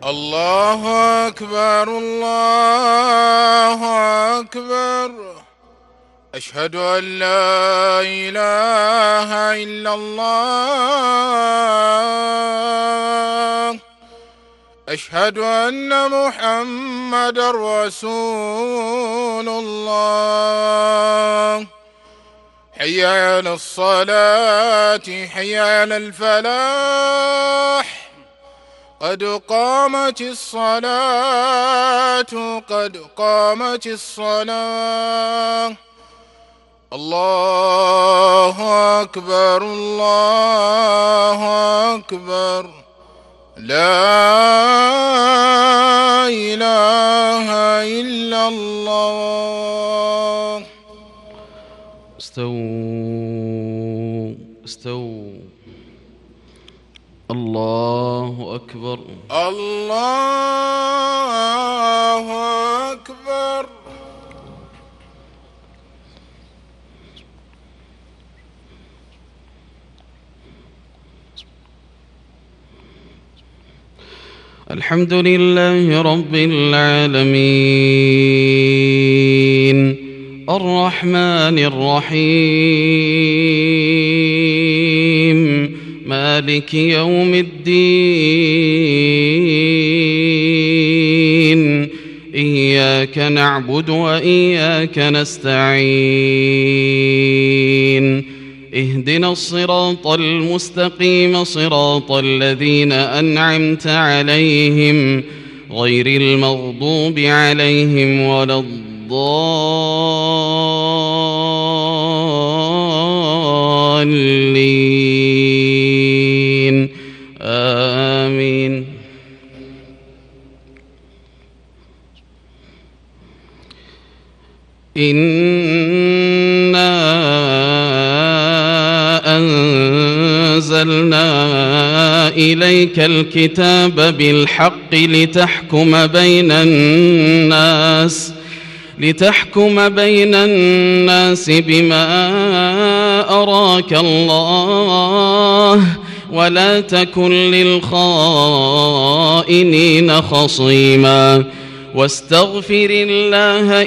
الله أكبر الله أكبر. أشهد أن لا إله إلا الله. أشهد أن محمدًا رسول الله. حي على الصلاة حي على الفلاح. قد قامت الصلاة قد قامت الصلاة. الله أكبر الله أكبر. لا إله إلا الله. استووا استووا. الله أكبر الله أكبر. الحمد لله رب العالمين الرحمن الرحيم مالك يوم الدين. إياك نعبد وإياك نستعين. اهدنا الصراط المستقيم صراط الذين أنعمت عليهم غير المغضوب عليهم ولا الضالين. آمين. إنا أنزلنا إليك الكتاب بالحق لتحكم بين الناس بما أراك الله ولا تكن للخائنين خصيما. واستغفر الله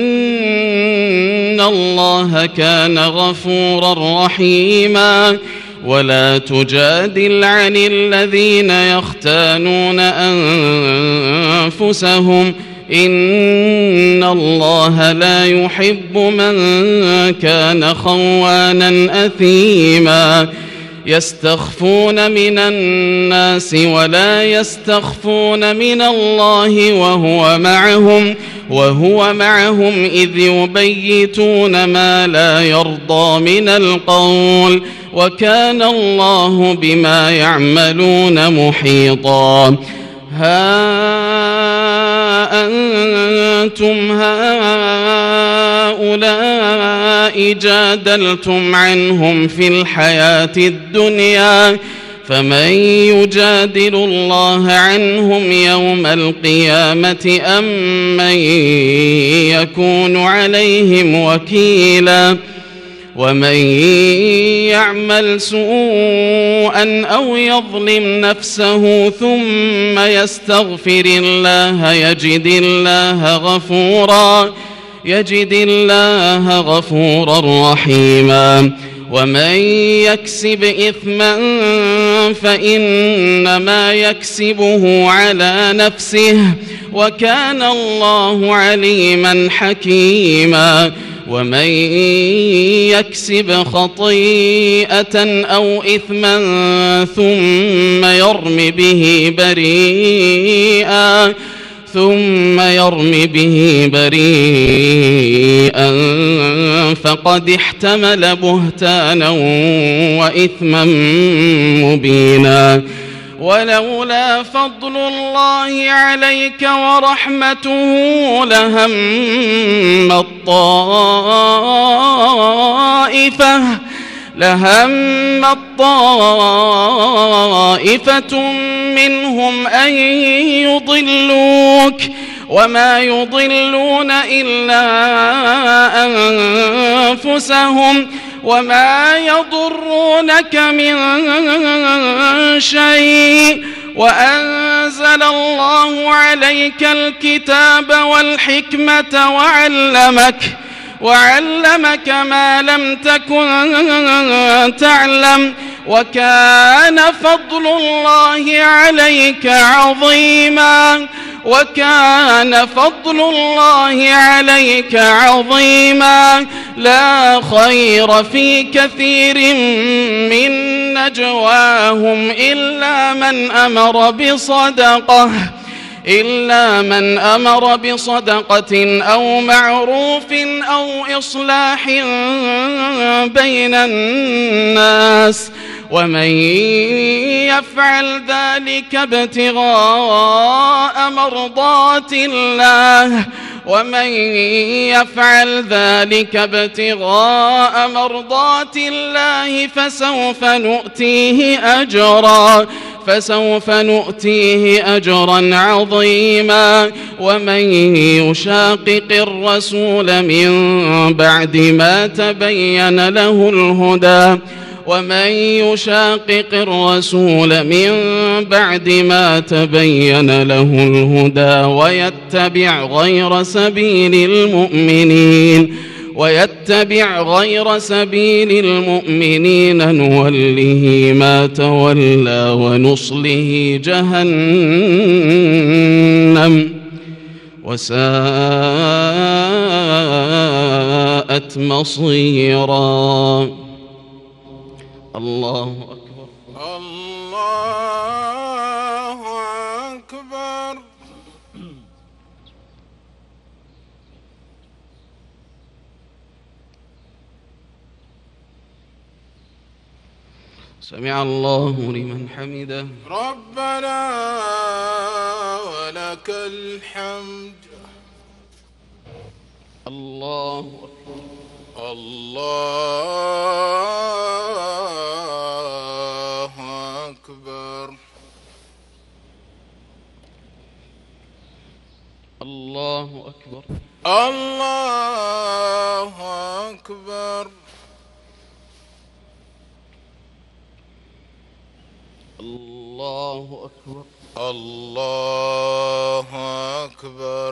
إن الله كان غفورا رحيما. ولا تجادل عن الذين يختانون أنفسهم إن الله لا يحب من كان خوانا أثيما. يستخفون من الناس ولا يستخفون من الله وهو معهم إذ يبيتون ما لا يرضى من القول وكان الله بما يعملون محيطا. ها أنتم هؤلاء جادلتم عنهم في الحياة الدنيا فمن يجادل الله عنهم يوم القيامة أم من يكون عليهم وكيلا. ومن يعمل سوءا أو يظلم نفسه ثم يستغفر الله يجد الله غفورا رحيما. ومن يكسب إثما فإنما يكسبه على نفسه وكان الله عليما حكيما. ومن يكسب خطيئة أو إثما ثم يرم به بريئا فقد احتمل بهتانا وإثما مبينا. ولولا فضل الله عليك ورحمته لهم طائفة منهم أن يضلوك وما يضلون إلا أنفسهم وما يضرونك من شيء وأنزل الله عليك الكتاب والحكمة وعلمك ما لم تكن تعلم وكان فضل الله عليك عظيما لا خير في كثير من نجواهم إلا من أمر بصدقة أو معروف أو إصلاح بين الناس ومن يفعل ذلك ابتغاء مرضات الله فسوف نؤتيه أجرا عظيما ومن يشاقق الرسول من بعد ما تبين له الهدى ويتبع غير سبيل المؤمنين نوله ما تولى ونصله جهنم وساءت مصيرا. الله أكبر. الله أكبر. سمع الله لمن حمده. ربنا ولك الحمد. الله أكبر. الله أكبر. الله أكبر. الله أكبر. الله أكبر. الله أكبر.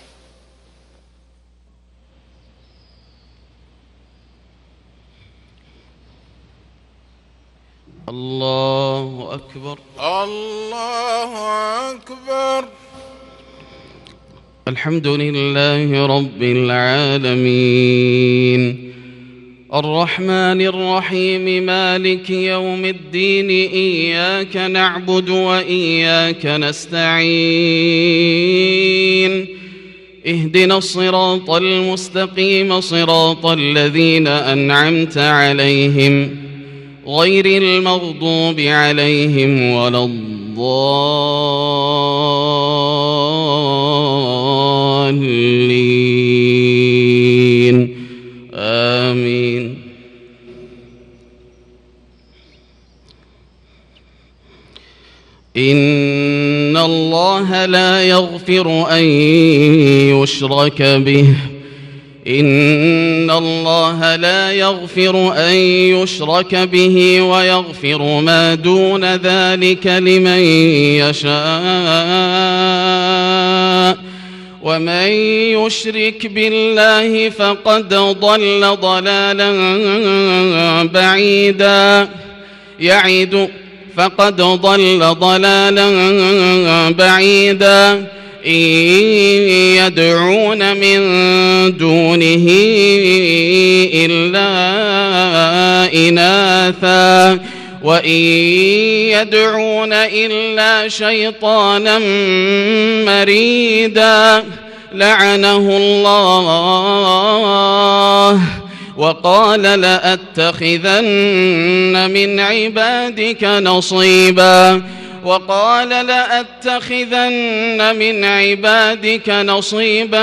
الله أكبر. الله أكبر. الحمد لله رب العالمين الرحمن الرحيم مالك يوم الدين إياك نعبد وإياك نستعين اهدنا الصراط المستقيم صراط الذين أنعمت عليهم غير المغضوب عليهم ولا الضالين آمين. إن الله لا يغفر أن يشرك به ويغفر ما دون ذلك لمن يشاء ومن يشرك بالله فقد ضل ضلالا بعيدا إن يدعون من دونه إلا إناثا وإن يدعون إلا شيطانا مريدا لعنه الله وقال لأتخذن من عبادك نصيبا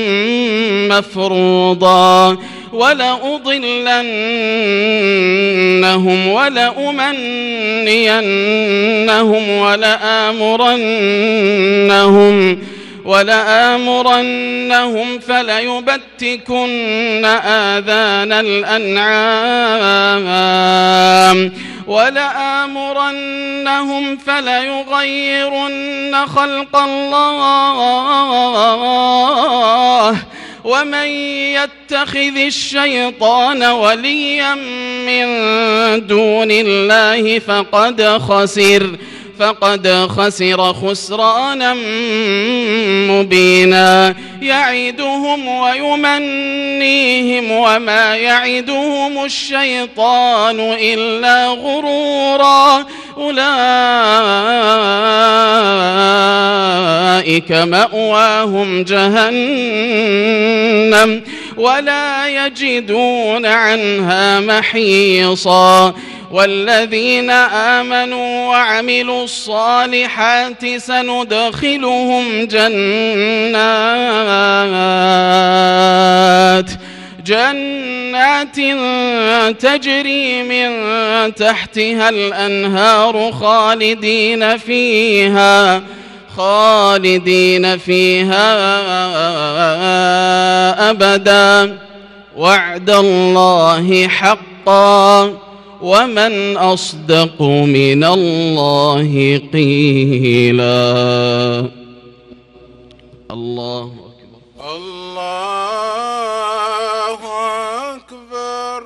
مفروضا ولأضلنهم ولآمرنهم فليبتكن آذان الأنعام ولآمرنهم فليغيرن خلق الله ومن يتخذ الشيطان وليا من دون الله فقد خسر خسرانا مبينا يعدهم ويمنيهم وما يعدهم الشيطان إلا غرورا أولئك مأواهم جهنم ولا يجدون عنها محيصا والذين آمنوا وعملوا الصالحات سندخلهم جنات تجري من تحتها الأنهار خالدين فيها أبدا وعد الله حقا ومن أصدق من الله قيلا. الله أكبر. الله أكبر.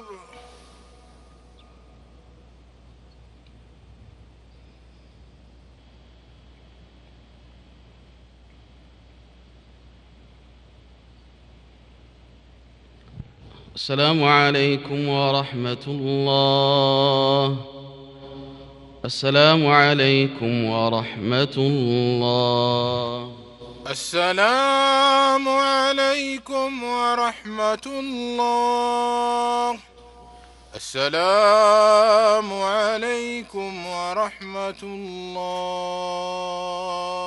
السلام عليكم ورحمة الله. السلام عليكم ورحمة الله. السلام عليكم ورحمة الله. السلام عليكم ورحمة الله.